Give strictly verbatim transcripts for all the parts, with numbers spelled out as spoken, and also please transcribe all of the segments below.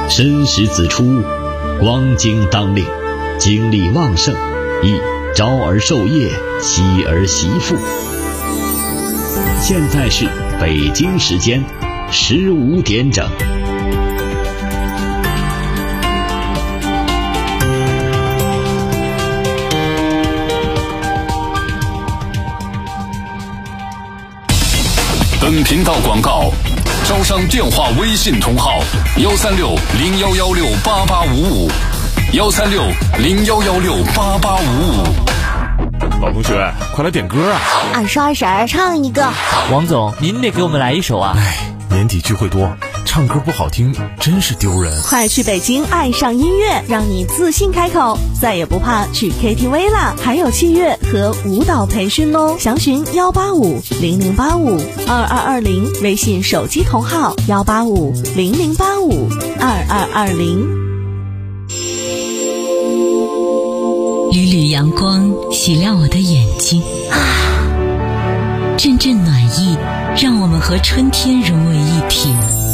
申时子出，光景当令，精力旺盛，宜朝而授业，夕而习赋。现在是北京时间十五点整。 本频道广告，招商电话微信同号：幺三六零幺幺六八八五五，幺三六零幺幺六八八五五。 老同学，快来点歌啊！ 二十二婶唱一个。 王总，您得给我们来一首啊！ 哎，年底聚会多，唱歌不好听，真是丢人。 快去北京爱上音乐，让你自信开口，再也不怕去 K T V 啦！还有器乐和舞蹈培训哦，详询幺八五零零八五二二二零，微信手机同号幺八五零零八五二二二零。 缕缕阳光洗亮我的眼睛，啊，阵阵暖意让我们和春天融为一体。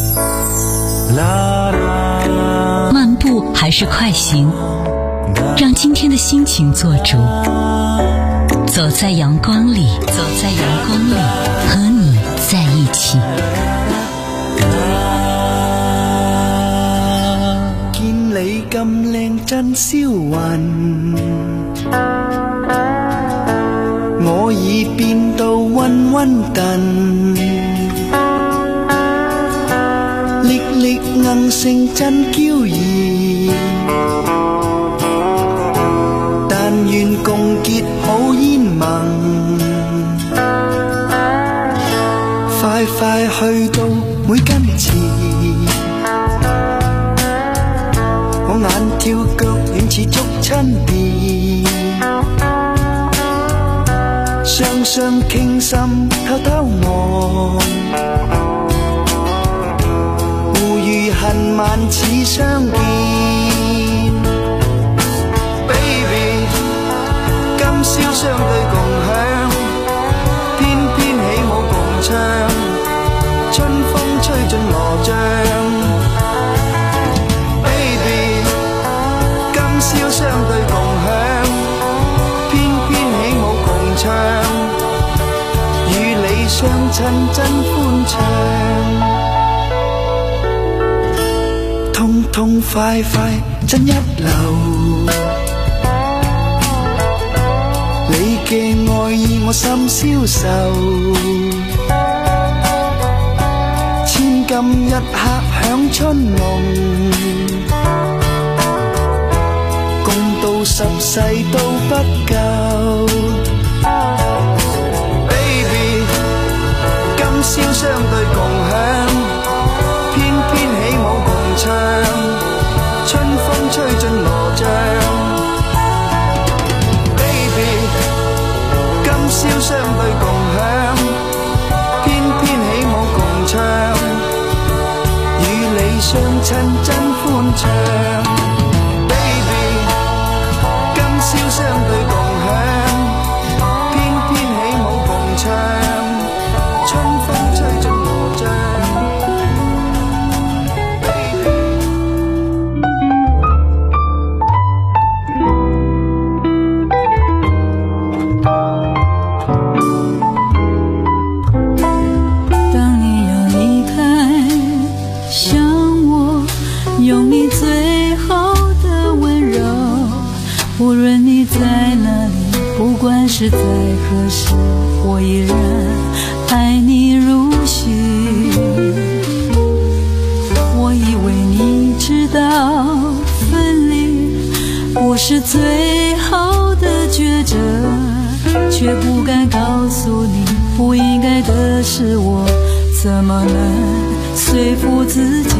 漫步还是快行，让今天的心情做主。走在阳光里，走在阳光里，和你在一起。 見你咁靚真銷魂，我已變到溫溫頓，歷歷硬性真嬌異，但願共結好煙盟，快快去到每根刺，我眼跳腳軟似捉親別，雙雙傾心偷偷望，互遇恨晚似相見。Baby， 今宵相對共享，偏偏起舞共唱，春風吹進羅帳。Baby， 今宵相對共享，偏偏起舞共唱，與你相襯真歡暢，痛痛快快真一流。你嘅愛意我心消受，千金一刻享春夢，共度十世都不夠。Baby， 今宵相對共享，偏偏起舞共唱，春風吹進羅帳。今宵相對共享，偏偏起舞共唱，與你相襯真歡暢。Baby， 今宵相對共享，偏偏起舞共唱，春風吹進羅帳。 无论你在哪里，不管是在何时，我依然爱你如昔。我以为你知道分离不是最好的抉择，却不敢告诉你不应该的是我，怎么能说服自己？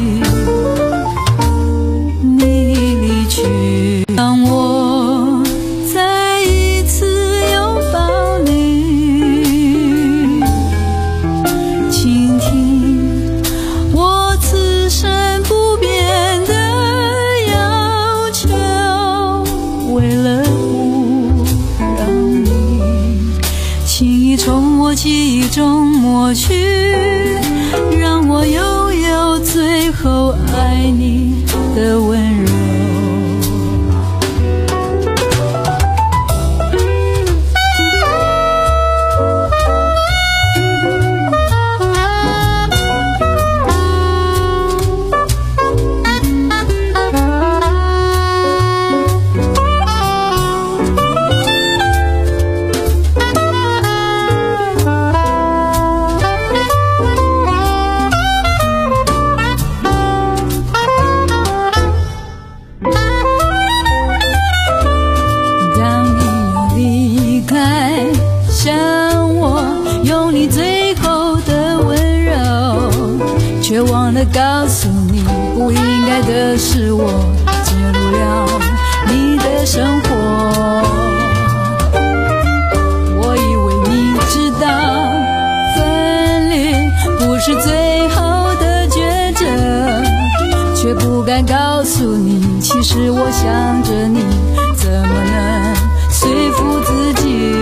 你离去，当我再一次拥抱你，倾听我此生不变的要求，为了不让你轻易从我记忆中抹去，让我悠悠最后爱你的温柔。 告诉你不应该的是我介入了你的生活，我以为你知道分离不是最后的抉择，却不敢告诉你其实我想着你，怎么能说服自己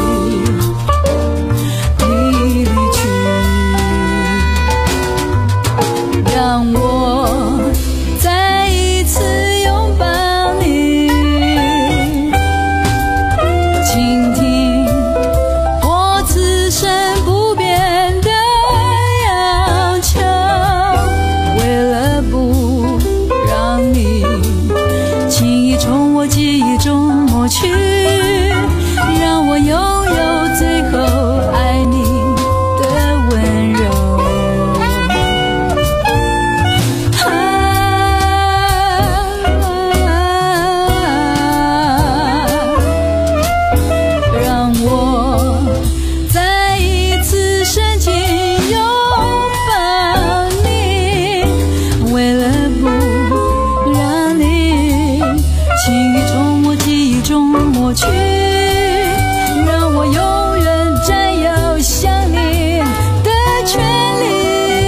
让我再一次拥抱你，倾听我此生不变的要求，为了不让你轻易从我记忆中抹去，让我拥有最后爱你的温柔。去，让我永远占有想你的权利。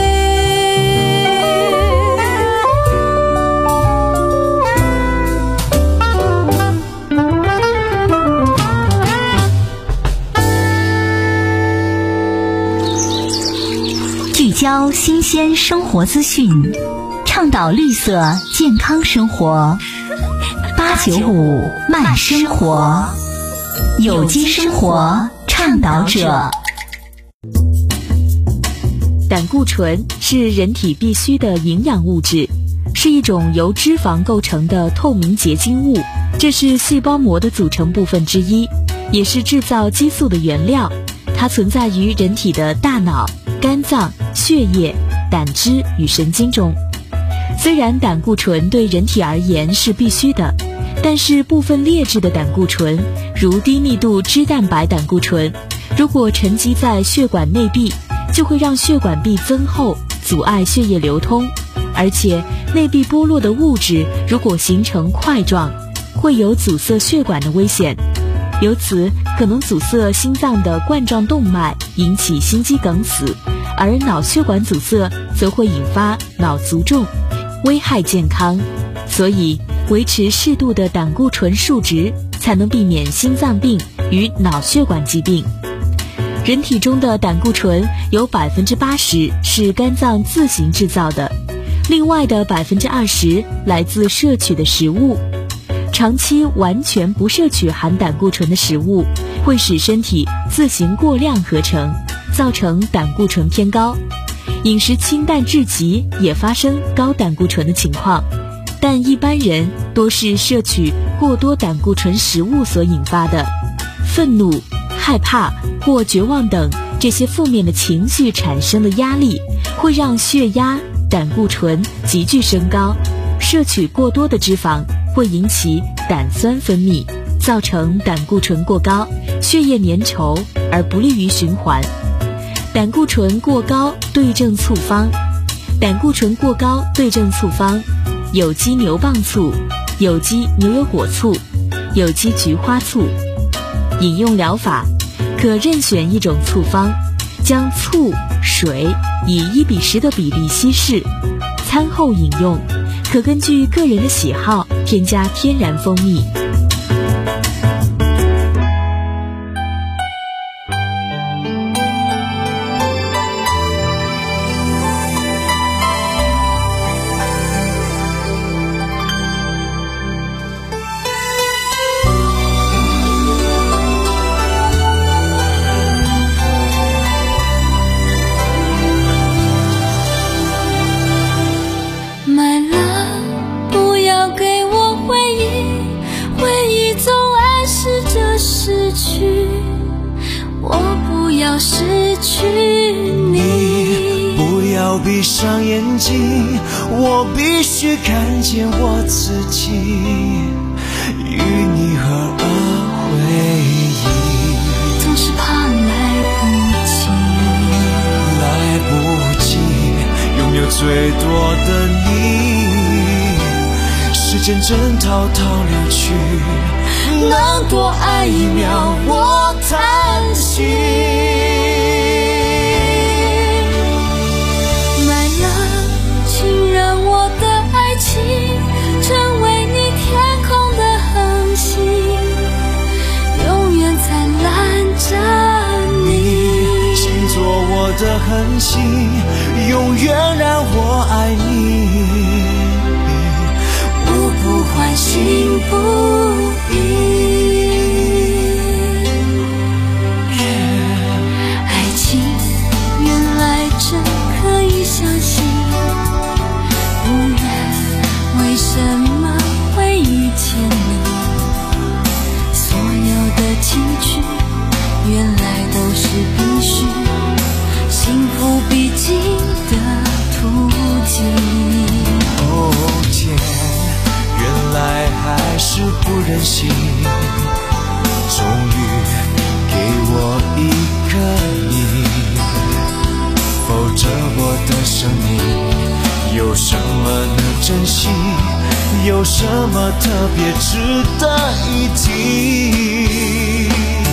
聚焦新鲜生活资讯，倡导绿色健康生活。八九五慢生活，有机生活倡导者。 胆固醇是人体必需的营养物质，是一种由脂肪构成的透明结晶物，这是细胞膜的组成部分之一，也是制造激素的原料。它存在于人体的大脑、肝脏、血液、胆汁与神经中。虽然胆固醇对人体而言是必须的，但是部分劣质的胆固醇，如低密度脂蛋白胆固醇，如果沉积在血管内壁，就会让血管壁增厚，阻碍血液流通。而且内壁剥落的物质如果形成块状，会有阻塞血管的危险，由此可能阻塞心脏的冠状动脉，引起心肌梗死，而脑血管阻塞则会引发脑卒中，危害健康。所以维持适度的胆固醇数值，才能避免心脏病与脑血管疾病。人体中的胆固醇有 百分之八十 是肝脏自行制造的，另外的 百分之二十 来自摄取的食物。长期完全不摄取含胆固醇的食物，会使身体自行过量合成，造成胆固醇偏高。饮食清淡至极也发生高胆固醇的情况，但一般人多是摄取过多胆固醇食物所引发的。愤怒、害怕或绝望等这些负面的情绪产生的压力，会让血压、胆固醇急剧升高。摄取过多的脂肪会引起胆酸分泌，造成胆固醇过高，血液粘稠而不利于循环。胆固醇过高对症处方。胆固醇过高对症处方：有机牛蒡醋、有机牛油果醋、有机菊花醋。饮用疗法可任选一种醋方，将醋、水以一比十的比例稀释，餐后饮用。可根据个人的喜好添加天然蜂蜜。 要闭上眼睛，我必须看见我自己，与你合而为一。 总是怕来不及， 来不及拥有最多的你，时间正滔滔流去，能多爱一秒我叹息。 My love， 请让我的爱情成为你天空的恒星，永远灿烂着你。 请做我的恒星，永远让我爱你， 无不欢欣不已。爱情原来真可以相信，不然为什么会遇见你？所有的情趣原来都是必须，幸福必经的途径。 哦天，原来还是不忍心，终于给我一个你，否则我的生命有什么能珍惜，有什么特别值得一提。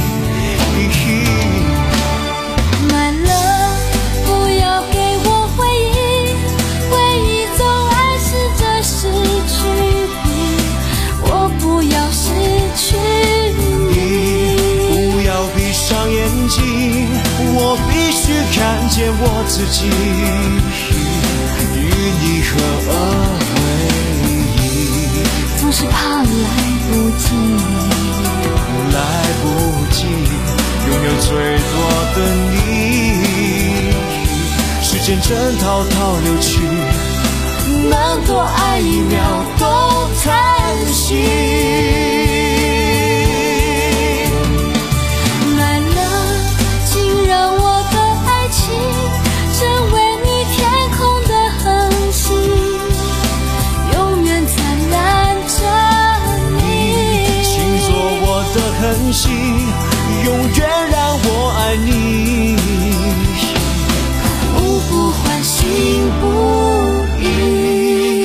My love， 不要给我回忆，回忆总暗示着失去你，我不要失去你。 不要闭上眼睛，我必须看见我自己，与你合而为一。 总是怕来不及， 来不及拥有最多的你，时间正滔滔流去，能多爱一秒都叹息。 My love， 请让我的爱情成为你天空的恒星，永远灿烂着你。 请做我的恒星，永远让我爱你， 无不欢欣不已。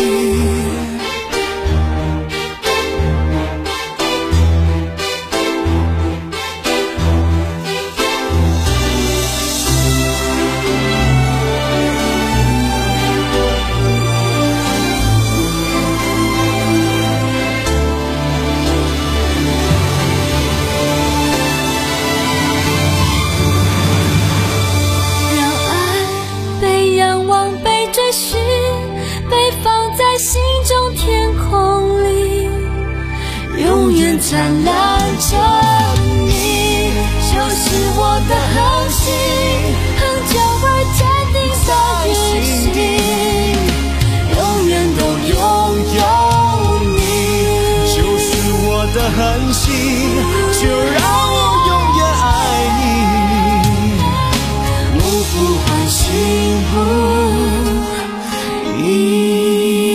让爱被仰望，被追寻，被放在心中天空里，永远灿烂着你，就是我的恒星，恒久而坚定的决心，永远都拥有你。 就是我的恒星，就让我永远爱你， 无不欢欣不已。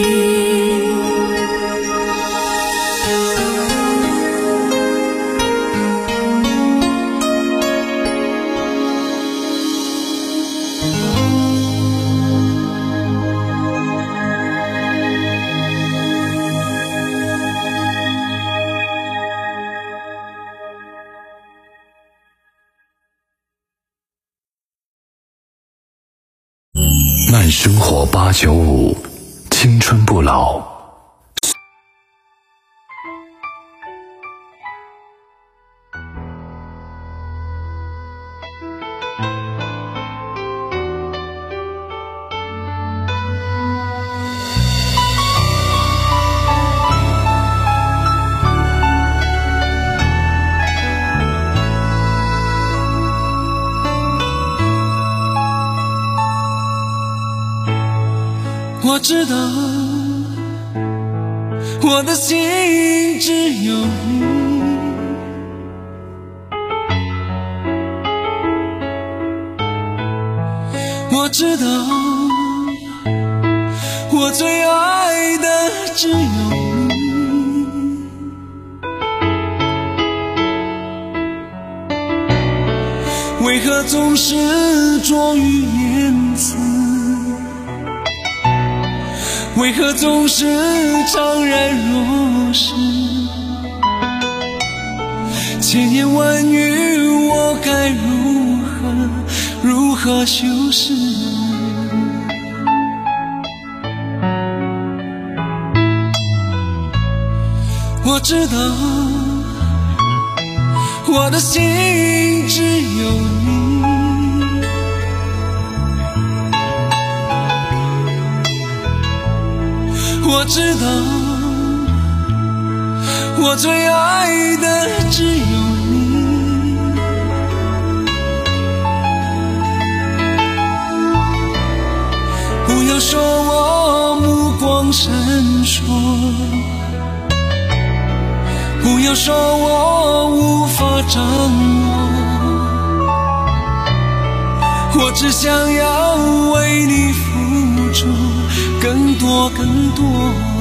慢生活八九五，青春不老。 我知道我的心只有你，我知道我最爱的只有你。为何总是拙于言辞？为何总是怅然若失？千言万语，我该如何如何修饰？我知道我的心只有你，我知道我最爱的只有你。不要说我目光闪烁，不要说我无法掌握，我只想要为你付出更多更多。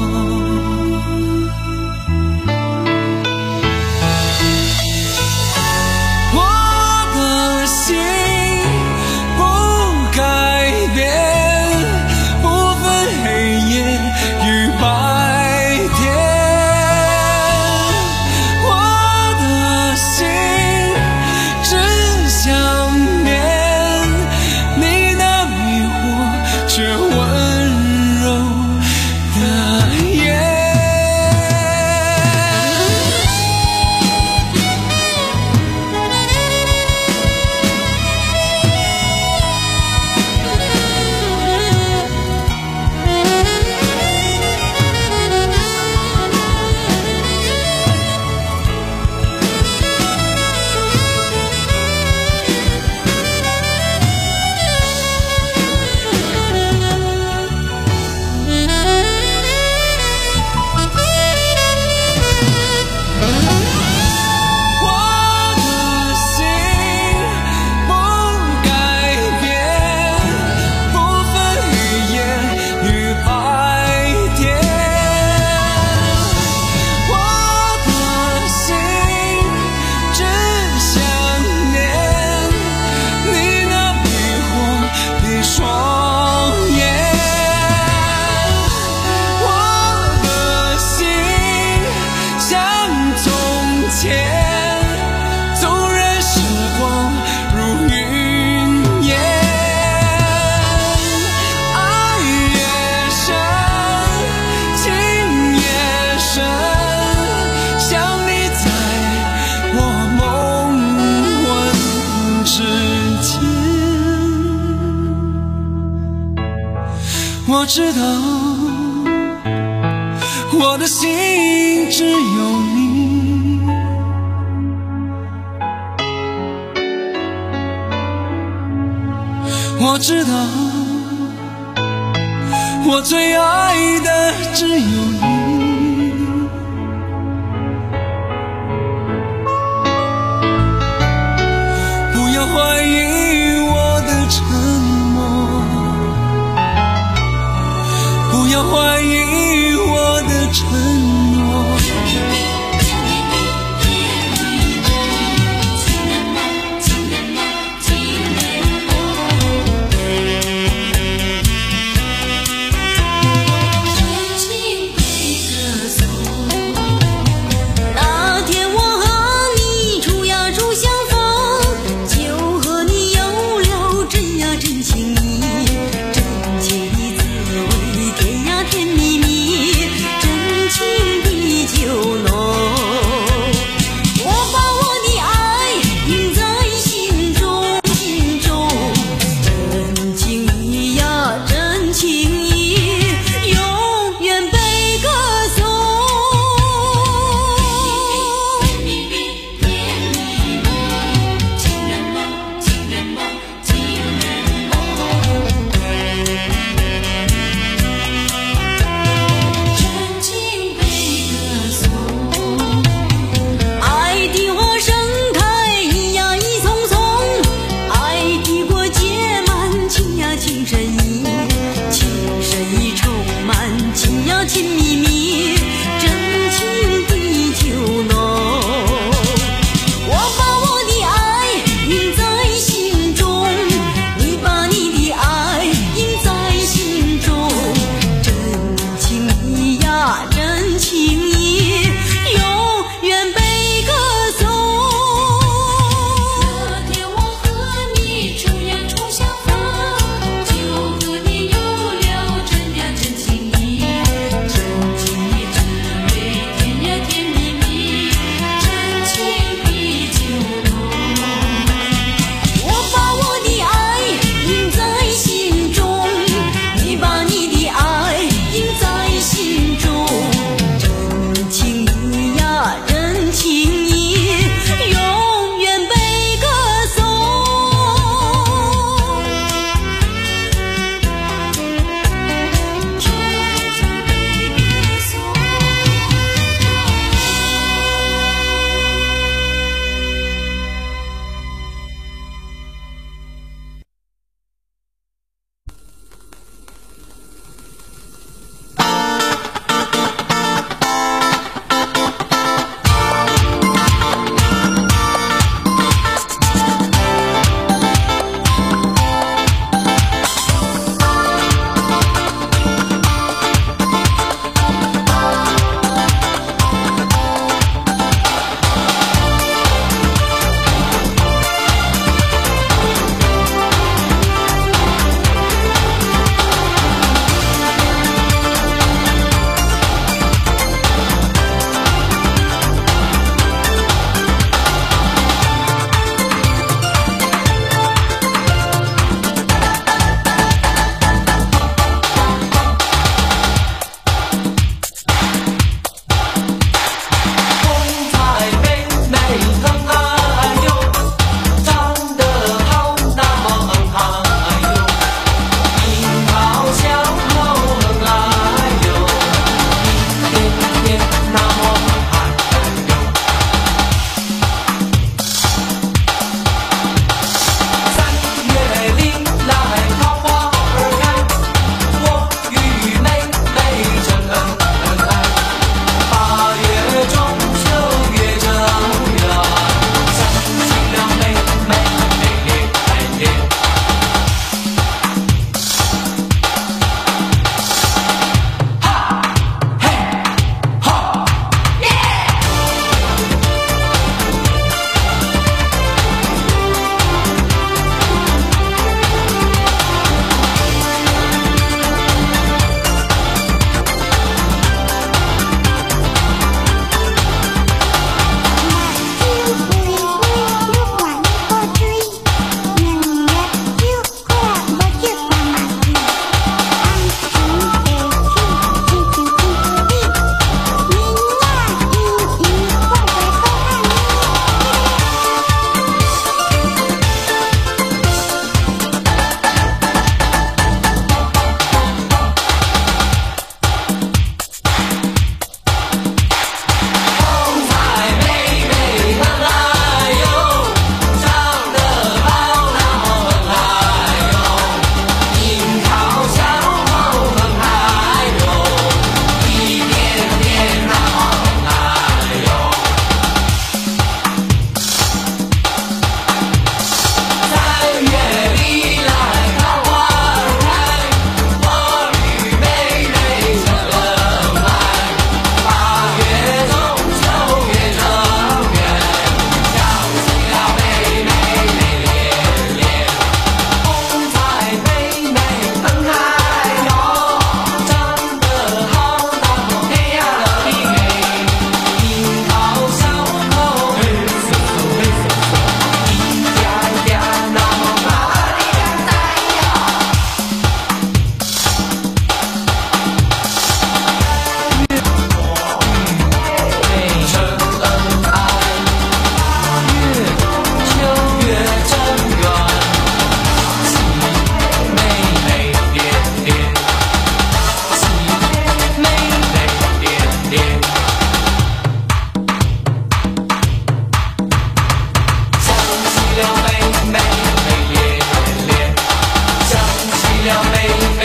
我的心不改变，不分黑夜与白天。我知道我的心只有你，我知道我最爱的只有你。不要怀疑我的沉默，不要怀疑我的承诺。 那天我和你初呀初相逢，就和你有了真呀真情意，真情的滋味甜呀甜蜜蜜，真情的酒浓。我把我的爱印在心中，心中真情意呀真情意，永远被歌颂。爱的花盛开，一呀一丛丛，爱的果结满，情呀情深意，情深意充满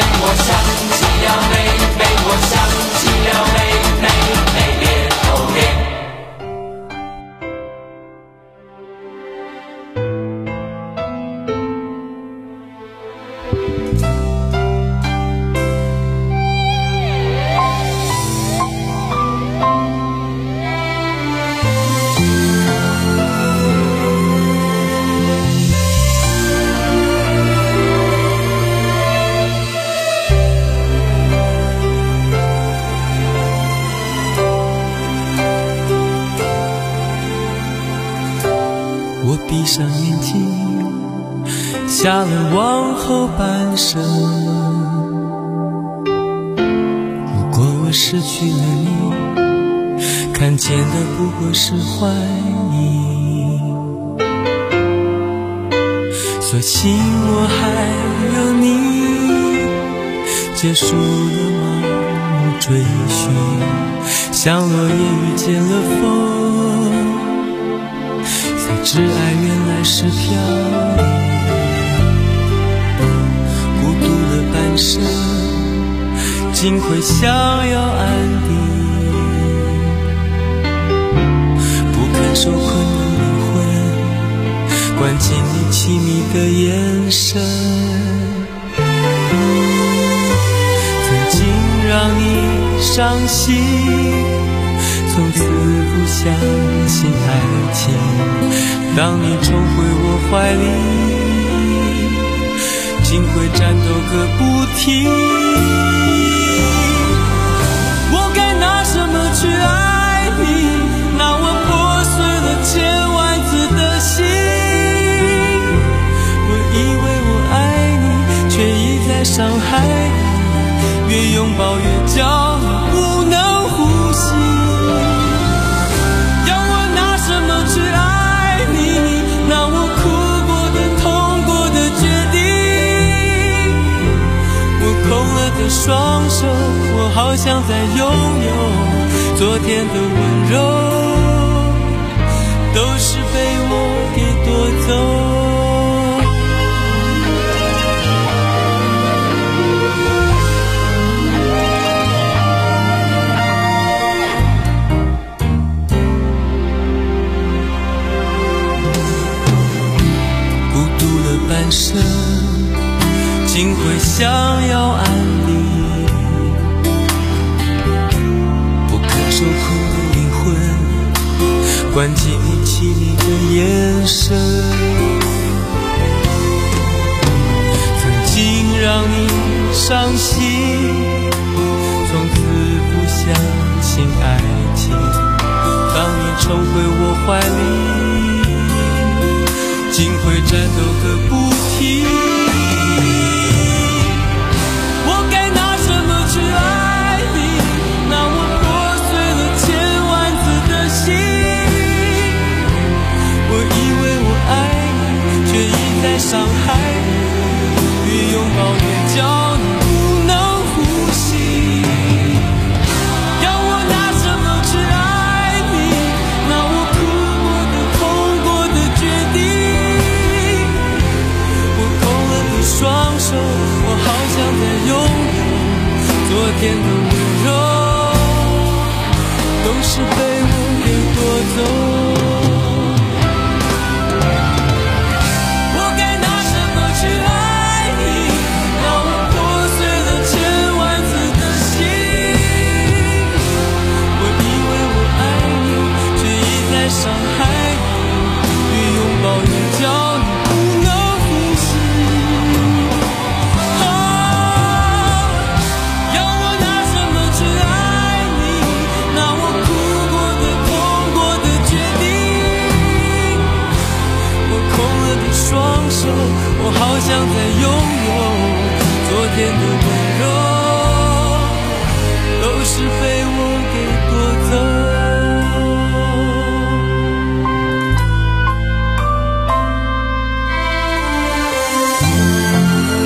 我想起了妹妹，我想起了妹妹，妹咧哦咧。 我闭上眼睛，下了往后半生。如果我失去了你，看见的不过是幻影。所幸我还有你，结束了盲目追寻，像落叶遇见了风，挚爱原来是飘零，孤独了半生，竟会想要安定，不堪受困的灵魂，关进你凄迷的眼神，曾经让你伤心，从此不相信爱情，当你重回我怀里，竟会战斗个不停。我该拿什么去爱你？拿我破碎了千万次的心。我以为我爱你，却一再伤害你，越拥抱越焦虑，不能呼吸。双手，我好想再拥有昨天的温柔，都是被我给夺走。孤独了半生，竟会想要安宁，受苦的灵魂，关进你凄迷的眼神，曾经让你伤心，从此不相信爱情，当你重回我怀里，竟会战斗个不停。我该拿什么去爱你？那我在伤害你，越拥抱越焦虑，不能呼吸。要我拿什么去爱你？拿我哭过的、痛过的决定。我空了的双手，我好想再拥有昨天的温柔，都是被我给夺走。伤害你，越拥抱越焦虑，不能呼吸。哦，要我拿什么去爱你？拿我哭过的、痛过的决定。我空了的双手，我好想再拥有昨天的温柔，都是被我给夺走。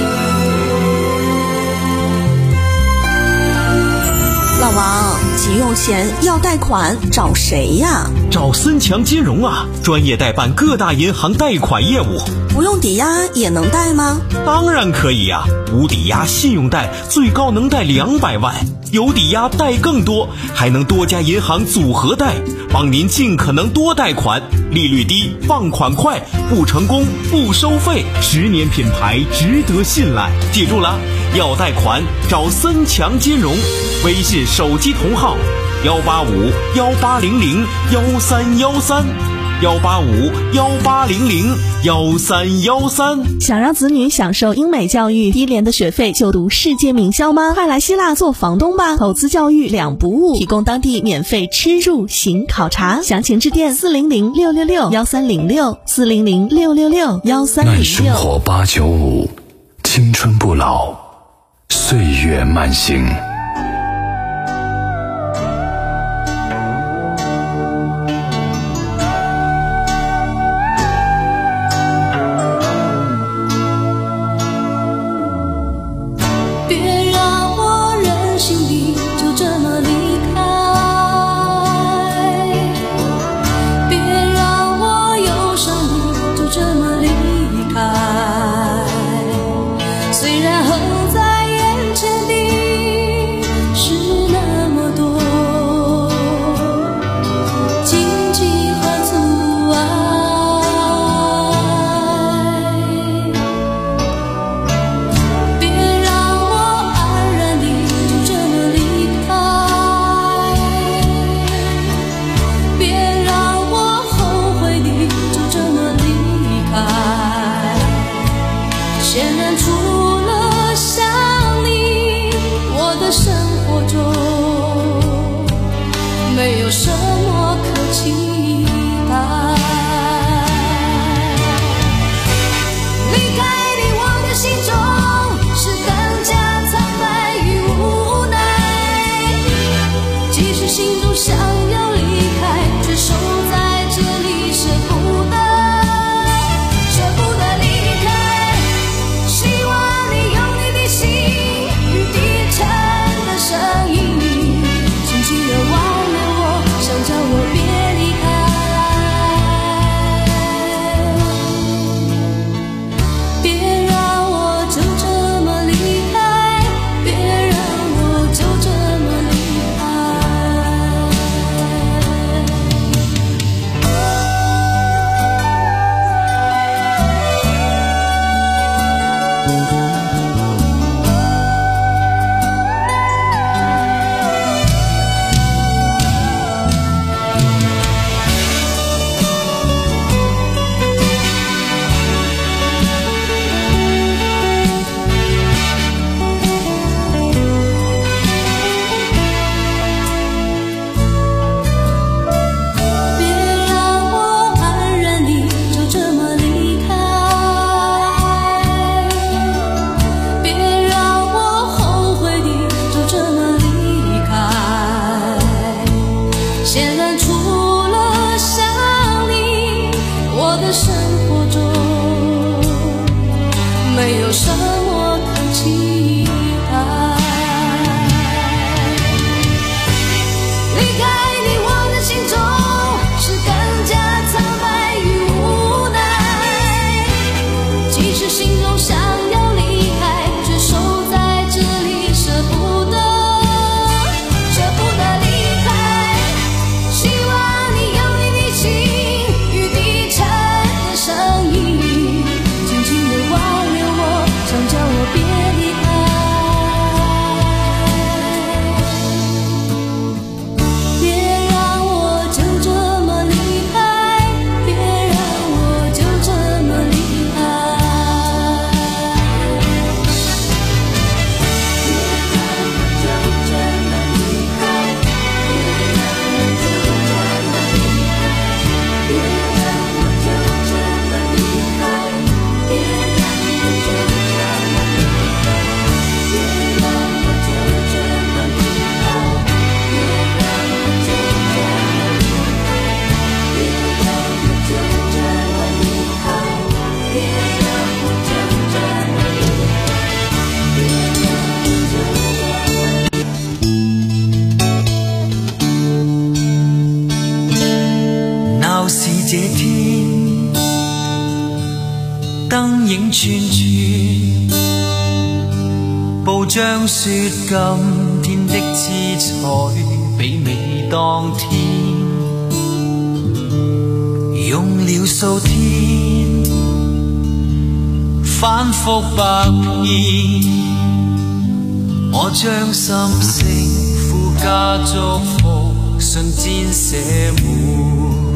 老王，急用钱要贷款找谁呀？ 找森强金融啊，专业代办各大银行贷款业务。 不用抵押也能贷吗？ 当然可以呀、啊，无抵押信用贷最高能贷两百万，有抵押贷更多，还能多家银行组合贷，帮您尽可能多贷款，利率低，放款快，不成功不收费，十年品牌值得信赖。记住了，要贷款找森强金融，微信手机同号幺八五幺八零零幺三幺三。幺八五幺八零零幺三幺三。 想让子女享受英美教育，低廉的学费就读世界名校吗？快来希腊做房东吧！投资教育两不误，提供当地免费吃住行考察，详情致电四零零六六六幺三零六四零零六六六幺三零六。 耐生活八九五，青春不老，岁月慢行。 虽然横在眼前的影串串，報章說今天的姿彩媲美當天，用了數天反覆百遍，我將心聲附加祝福信箋寫滿，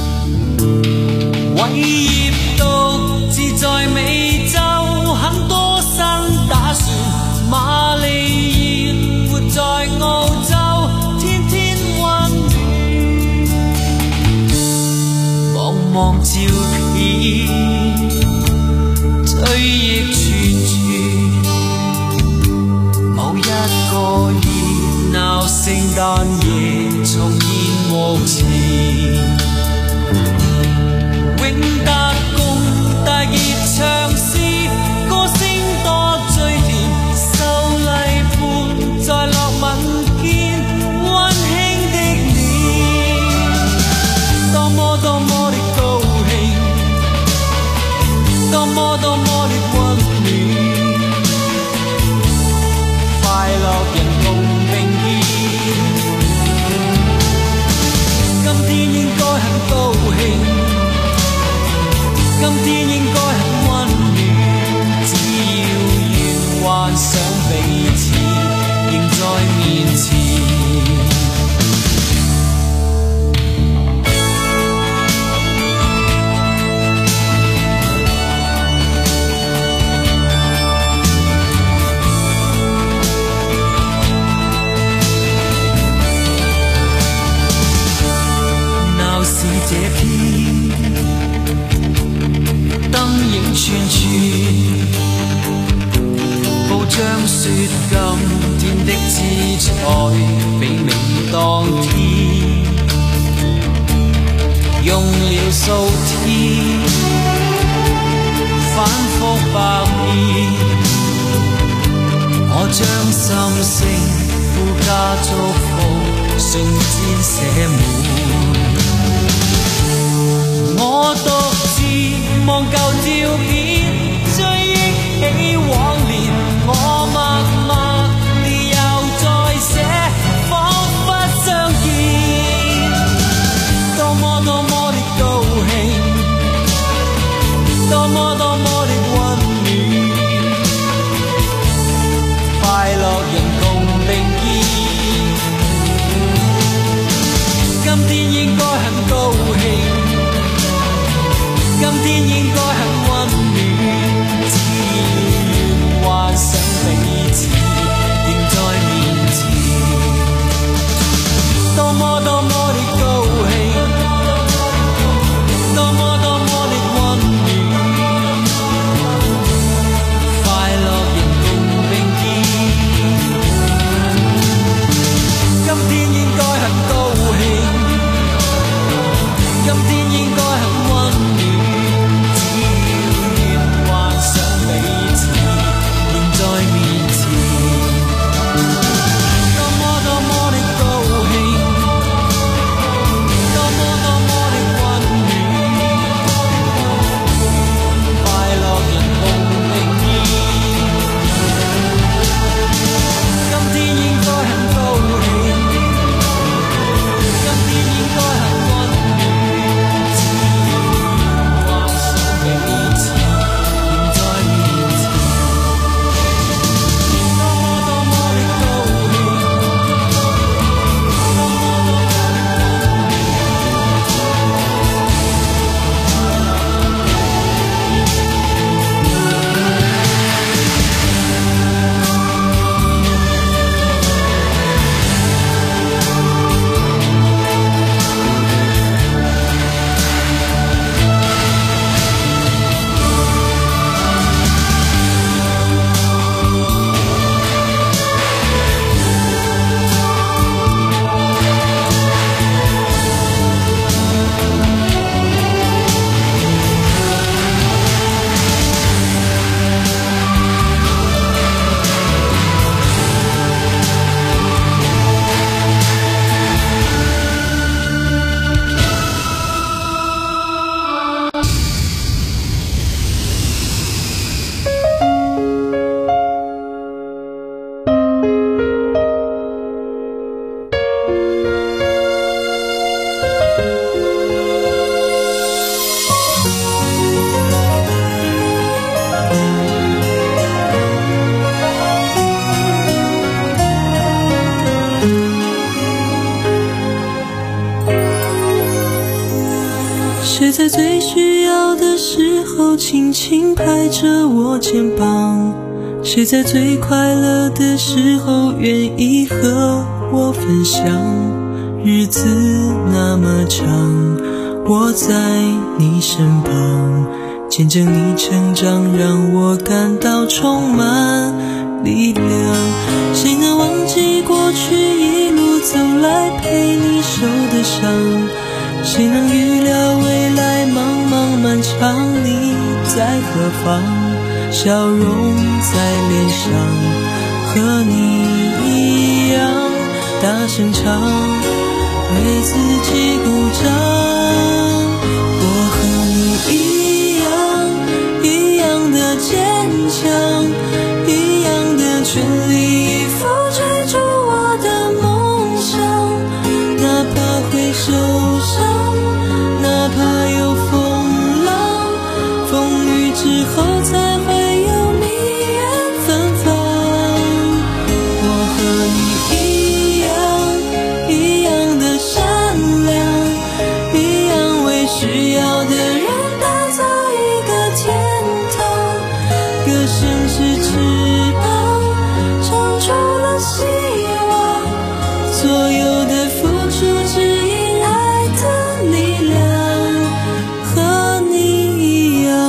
偉業獨自在美洲，很多新打算，瑪麗燕活在澳洲，天天溫暖，望望照片追憶串串，某一個熱鬧聖誕夜重現目前，永達共大熱唱詩，歌聲多最甜，秀麗伴在落吻肩，溫馨的臉，多麼多麼的高興，多麼多麼的溫暖，快樂人共並肩，今天應該很高興，今天應該很溫暖，只要願幻想彼此仍在面前。鬧市這天燈影串串，報章說今天的姿彩媲美當天，用了數天反覆百遍，我將心聲附加祝福信箋寫滿，我獨自望舊照片，追憶起往年，我默默地又再寫，彷彿相見，多麼多麼的高興，多麼多麼的溫暖，快樂人共並肩，今天應該很高興，今天應該很溫暖，只願幻想彼此仍在面前，多麼多麼的高興，多麼多麼的溫暖，快樂人共並肩，今天應該很高興，今天應該很溫暖， 需要的时候轻轻拍着我肩膀？谁在最快乐的时候愿意和我分享？日子那么长，我在你身旁，见证你成长，让我感到充满力量。谁能忘记过去一路走来陪你受的伤？谁能预料未来茫茫漫长，你在何方？笑容在脸上，和你一样大声唱，为自己鼓掌。我和你一样，一样的坚强，一样的全力以赴追逐我的梦想。哪怕会受伤，哪怕有风浪，风雨之后才会有蜜源芬芳。我和你一样，一样的善良，一样为需要的人打造一个天堂。歌声是翅膀，长出了希望，所有的付出只因爱的力量，和你一样。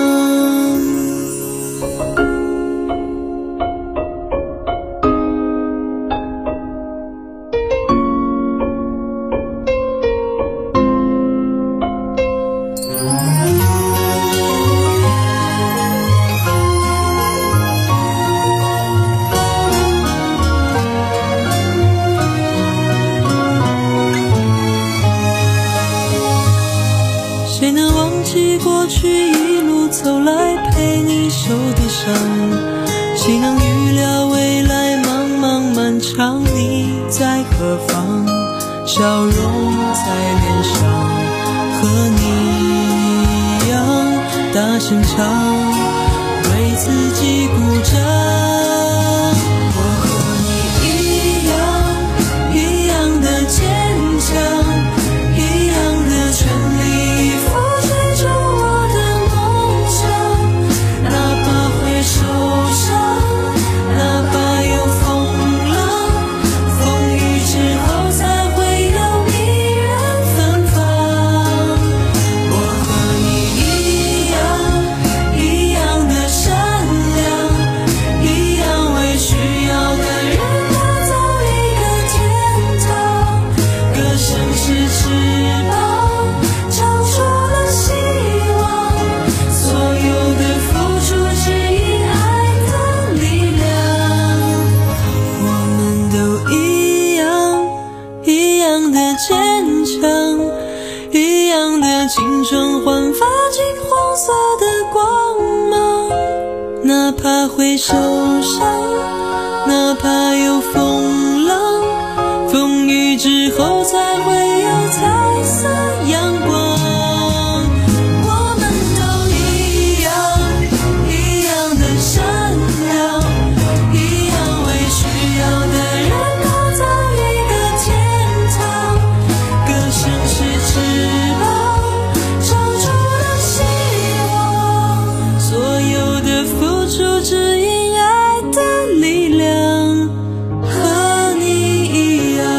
谁能忘记过去一路走来陪你受的伤？谁能预料未来茫茫漫长，你在何方？笑容在脸上，和你一样大声唱，为自己鼓掌。我和你一样，一样的坚强，一样的全力以赴追逐我的梦想。哪怕会受伤，哪怕有风浪，风雨之后才会有蜜源芬芳。我和你一样，一样的善良，一样为需要的人打造一个天堂。歌声是翅膀，长出了希望，所有的付出只因爱的力量。我们都一样，一样的坚强，一样的青春焕发金黄色的光芒。哪怕会受伤，哪怕有风浪，风雨之后才会有彩色阳光。我们都一样，一样的善良，一样为需要的人打造一个天堂。歌声是翅膀，长出了希望，所有的付出只因爱的力量，和你一样。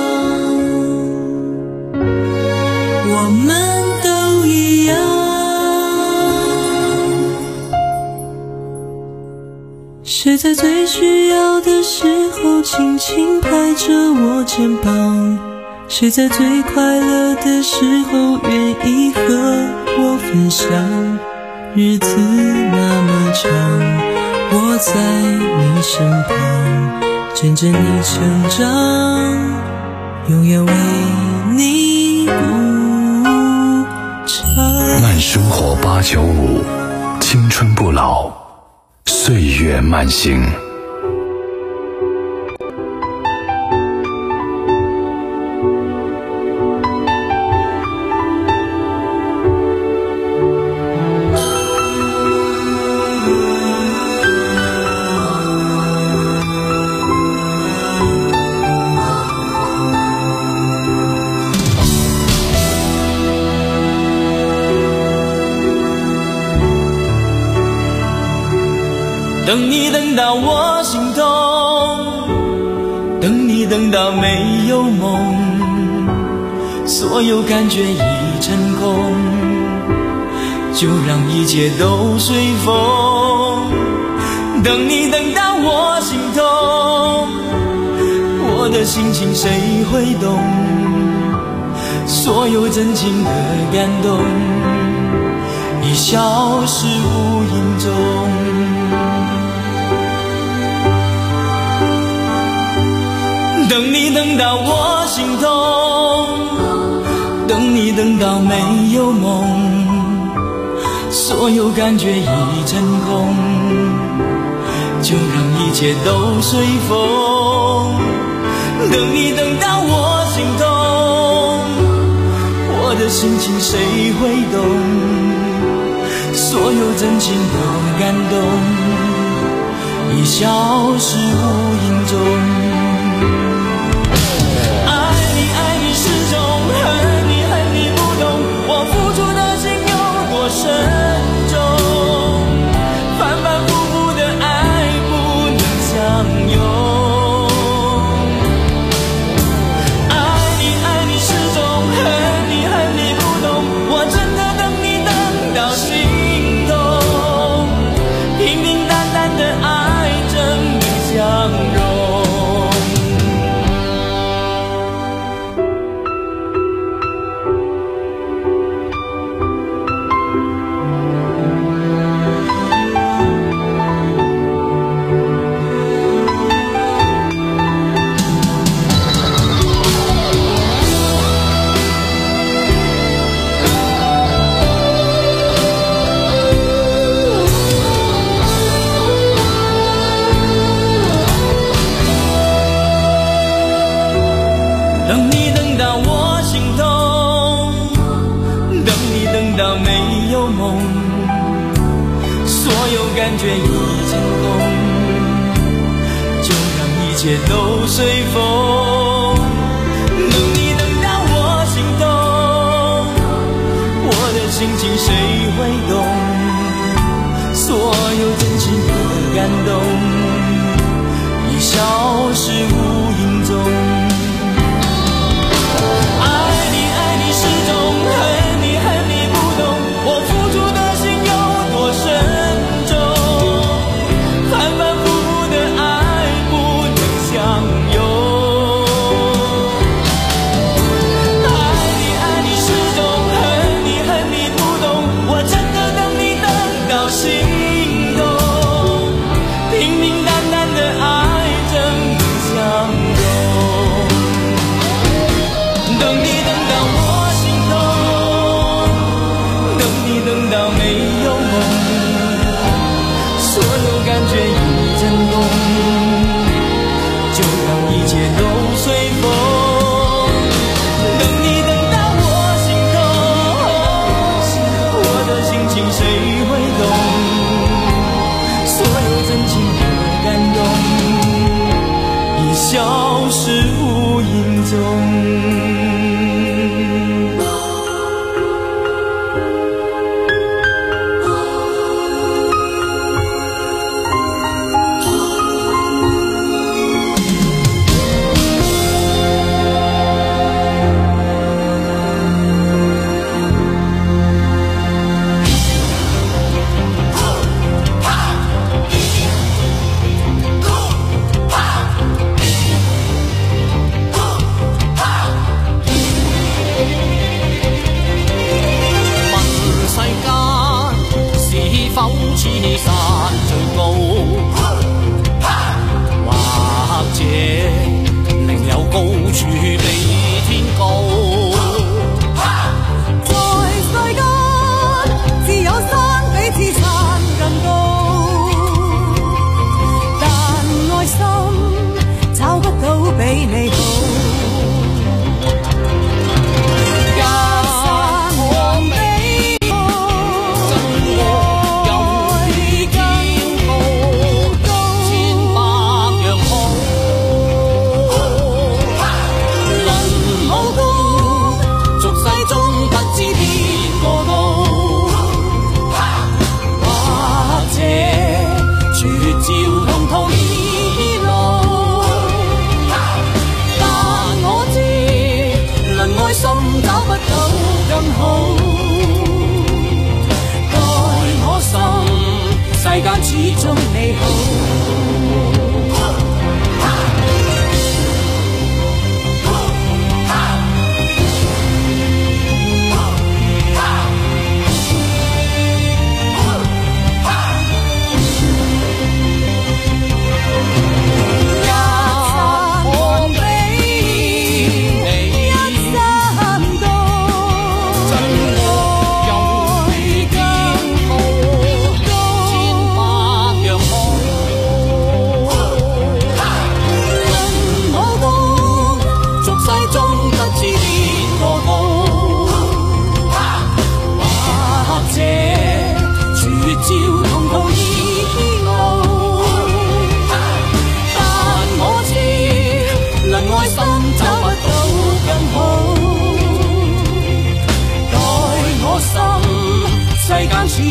我们都一样。谁在最需要的时候轻轻拍着我肩膀？谁在最快乐的时候愿意和我分享？日子那么长，我在你身旁，见证你成长，永远为你鼓掌。 慢生活八九五，青春不老，岁月慢行。 等你等到我心痛，等你等到没有梦，所有感觉已成空，就让一切都随风。等你等到我心痛，我的心情谁会懂？所有真情的感动已消失无影踪。等你等到我心痛，等你等到没有梦，所有感觉已成空，就让一切都随风。等你等到我心痛，我的心情谁会懂？所有真情的感动已消失无影踪。深重，反反复复的爱不能相拥。爱你爱你始终，恨你恨你不懂，我真的等你等到心痛。平平淡淡的爱怎能相容？等你等到我心痛，等你等到没有梦，所有感觉已成空，就让一切都随风。等你等到我心痛，我的心情谁会懂？所有真情的感动已消失无影踪。消失无影踪。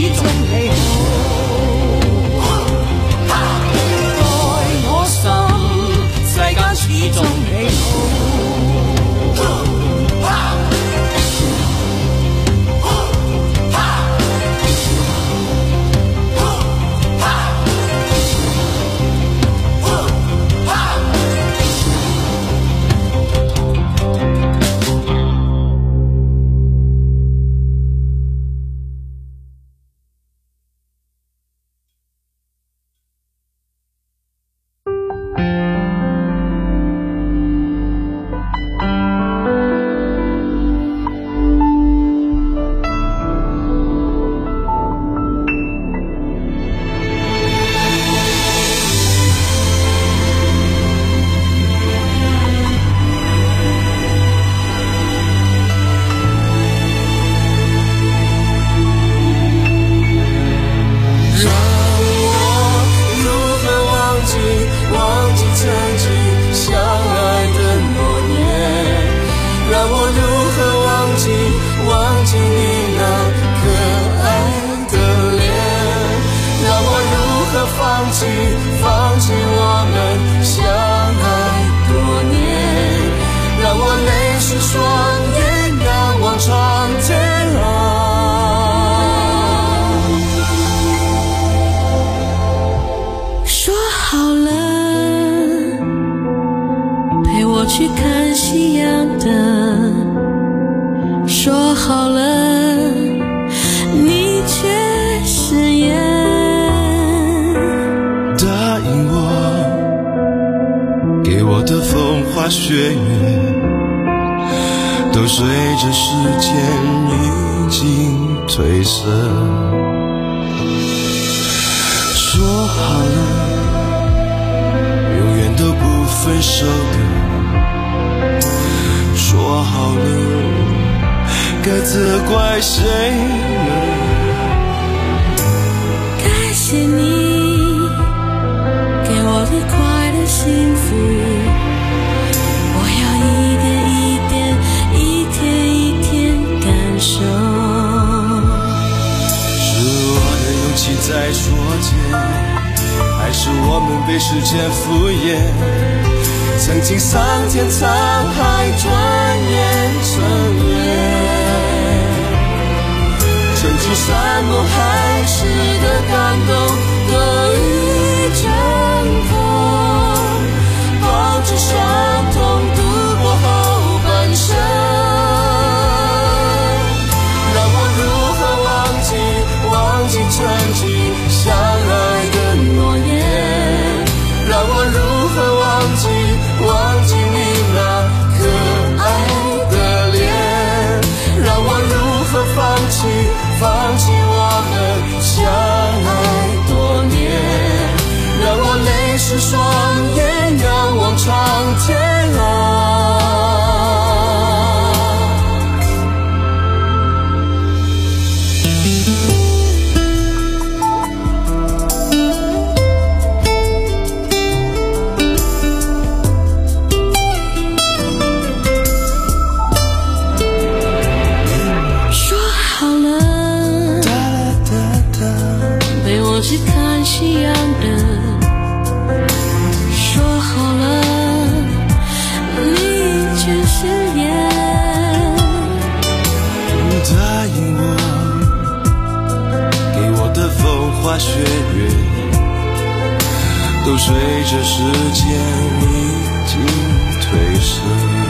始終你好，愛我心，世間始終你好。 放弃我们相爱多年，让我泪湿双眼，仰望长天啊。 说好了陪我去看夕阳的，说好了你却食言。 答应我，给我的风花雪月，都随着时间已经褪色。说好了，永远都不分手的。说好了，该责怪谁呢？ 感谢你。我的快乐幸福，我要一点一点，一天一天感受。 是我的勇气在说谎，还是我们被时间敷衍？曾经桑田沧海，转眼成烟。曾经山盟海誓的感动，都已成空。抱着伤痛度过后半生，让我如何忘记忘记曾经相爱的诺言？让我如何忘记忘记你那可爱的脸？让我如何放弃放弃我们相爱多年？让我泪湿双眼，仰望长天啊。 说好了陪我去看夕阳的，说好了你却食言。 答应我，给我的风花雪月，都随着时间已经褪色。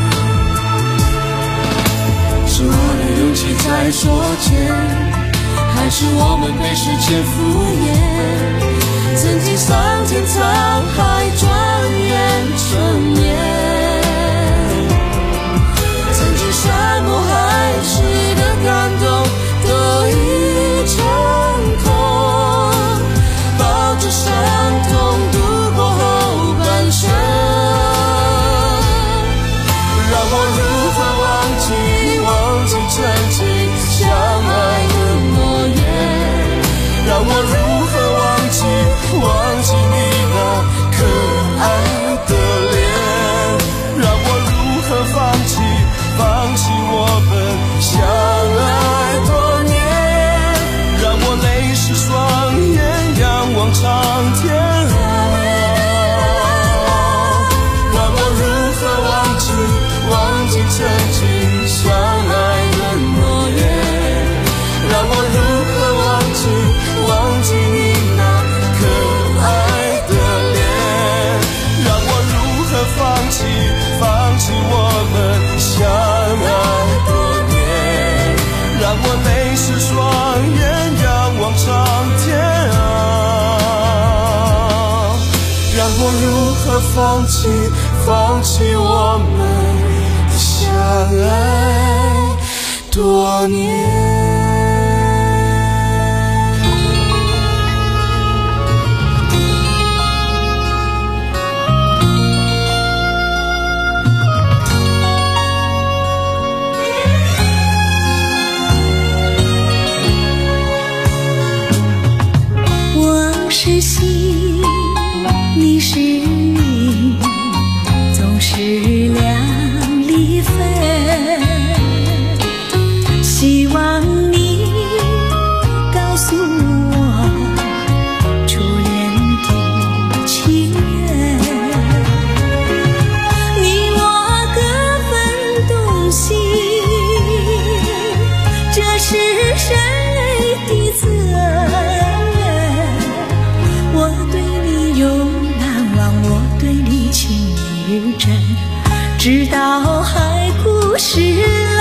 是我的勇气在说谎，还是我们被时间敷衍？曾经桑田沧海，转眼成烟。曾经山盟海誓的感动，都已成空。抱着伤痛度过后半生，让我如何忘记忘记曾经相爱的诺言？让我如何忘记忘记你那可爱我如何放弃，放弃我们的相爱多年。 是心，你是影，总是两离分。希望你告诉我初恋的情缘。你我各分东西，这是谁的责任？我对你永难忘，我对你情意真，直到海枯石烂。